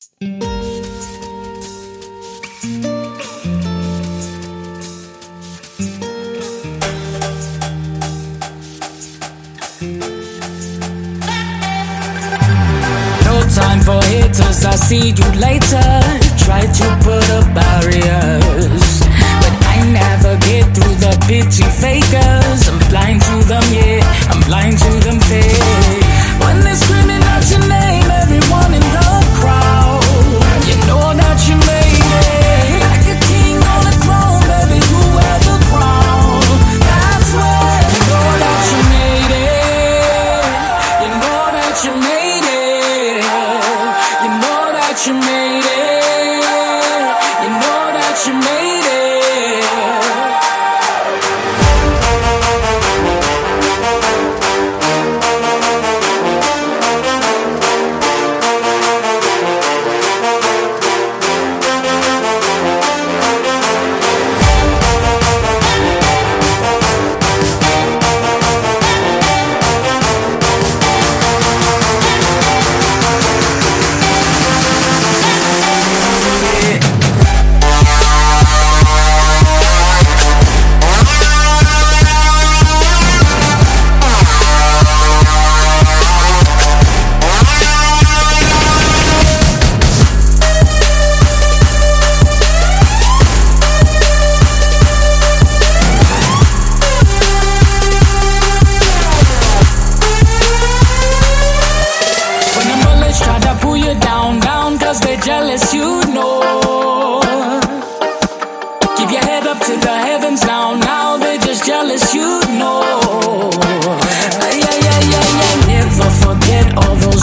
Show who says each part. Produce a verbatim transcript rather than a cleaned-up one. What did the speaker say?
Speaker 1: Time for haters, I'll see you later. Try to put up barriers, but I never get through the pity fakers. I'm blind to them, yeah, I'm blind to them fake. When they're screaming out your name, everyone in the crowd, you know that you made it. Like a king on a throne, baby, you wear the crown. That's when you know that you made it. You know that you made it. You made it. You know that you made it. Down, down, cause they're jealous, you know. Keep your head up to the heavens now, now they're just jealous, you know. Yeah, yeah, yeah, yeah, never forget all those